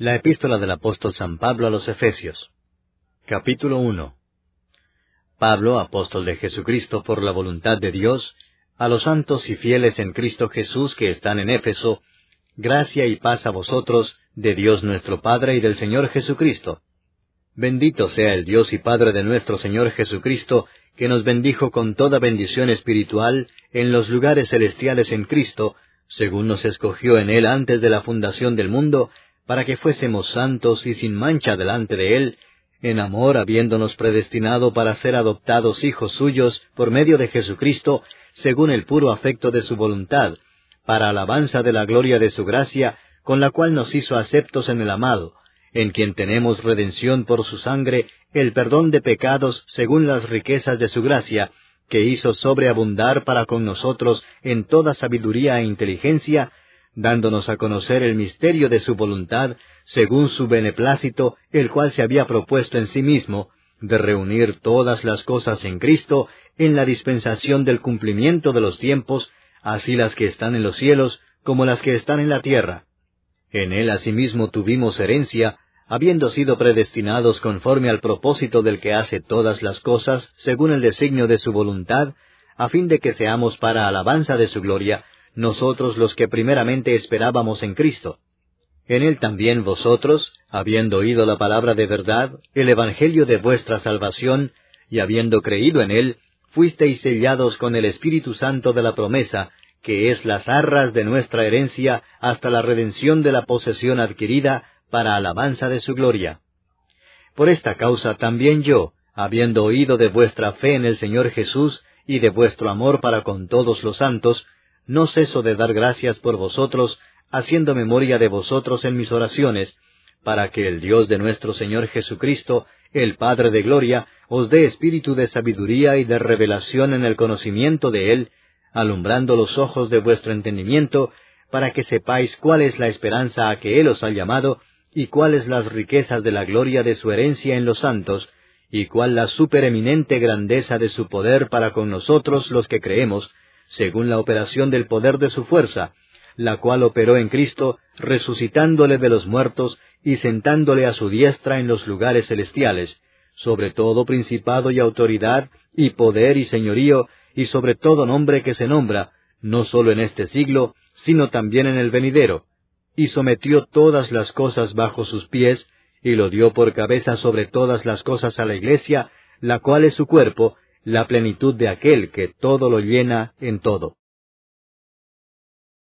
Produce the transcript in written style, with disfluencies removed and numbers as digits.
La epístola del apóstol San Pablo a los Efesios. Capítulo 1. Pablo, apóstol de Jesucristo por la voluntad de Dios, a los santos y fieles en Cristo Jesús que están en Éfeso, gracia y paz a vosotros, de Dios nuestro Padre y del Señor Jesucristo. Bendito sea el Dios y Padre de nuestro Señor Jesucristo, que nos bendijo con toda bendición espiritual en los lugares celestiales en Cristo, según nos escogió en Él antes de la fundación del mundo, para que fuésemos santos y sin mancha delante de Él, en amor habiéndonos predestinado para ser adoptados hijos suyos por medio de Jesucristo, según el puro afecto de su voluntad, para alabanza de la gloria de su gracia, con la cual nos hizo aceptos en el amado, en quien tenemos redención por su sangre, el perdón de pecados según las riquezas de su gracia, que hizo sobreabundar para con nosotros en toda sabiduría e inteligencia, dándonos a conocer el misterio de su voluntad, según su beneplácito, el cual se había propuesto en sí mismo, de reunir todas las cosas en Cristo, en la dispensación del cumplimiento de los tiempos, así las que están en los cielos, como las que están en la tierra. En Él asimismo tuvimos herencia, habiendo sido predestinados conforme al propósito del que hace todas las cosas, según el designio de su voluntad, a fin de que seamos para alabanza de su gloria, nosotros los que primeramente esperábamos en Cristo. En Él también vosotros, habiendo oído la palabra de verdad, el evangelio de vuestra salvación, y habiendo creído en Él, fuisteis sellados con el Espíritu Santo de la promesa, que es las arras de nuestra herencia hasta la redención de la posesión adquirida, para alabanza de su gloria. Por esta causa también yo, habiendo oído de vuestra fe en el Señor Jesús, y de vuestro amor para con todos los santos, no ceso de dar gracias por vosotros, haciendo memoria de vosotros en mis oraciones, para que el Dios de nuestro Señor Jesucristo, el Padre de gloria, os dé espíritu de sabiduría y de revelación en el conocimiento de Él, alumbrando los ojos de vuestro entendimiento, para que sepáis cuál es la esperanza a que Él os ha llamado, y cuáles las riquezas de la gloria de su herencia en los santos, y cuál la supereminente grandeza de su poder para con nosotros los que creemos, según la operación del poder de su fuerza, la cual operó en Cristo, resucitándole de los muertos y sentándole a su diestra en los lugares celestiales, sobre todo principado y autoridad, y poder y señorío, y sobre todo nombre que se nombra, no sólo en este siglo, sino también en el venidero, y sometió todas las cosas bajo sus pies, y lo dio por cabeza sobre todas las cosas a la Iglesia, la cual es su cuerpo, la plenitud de aquel que todo lo llena en todo.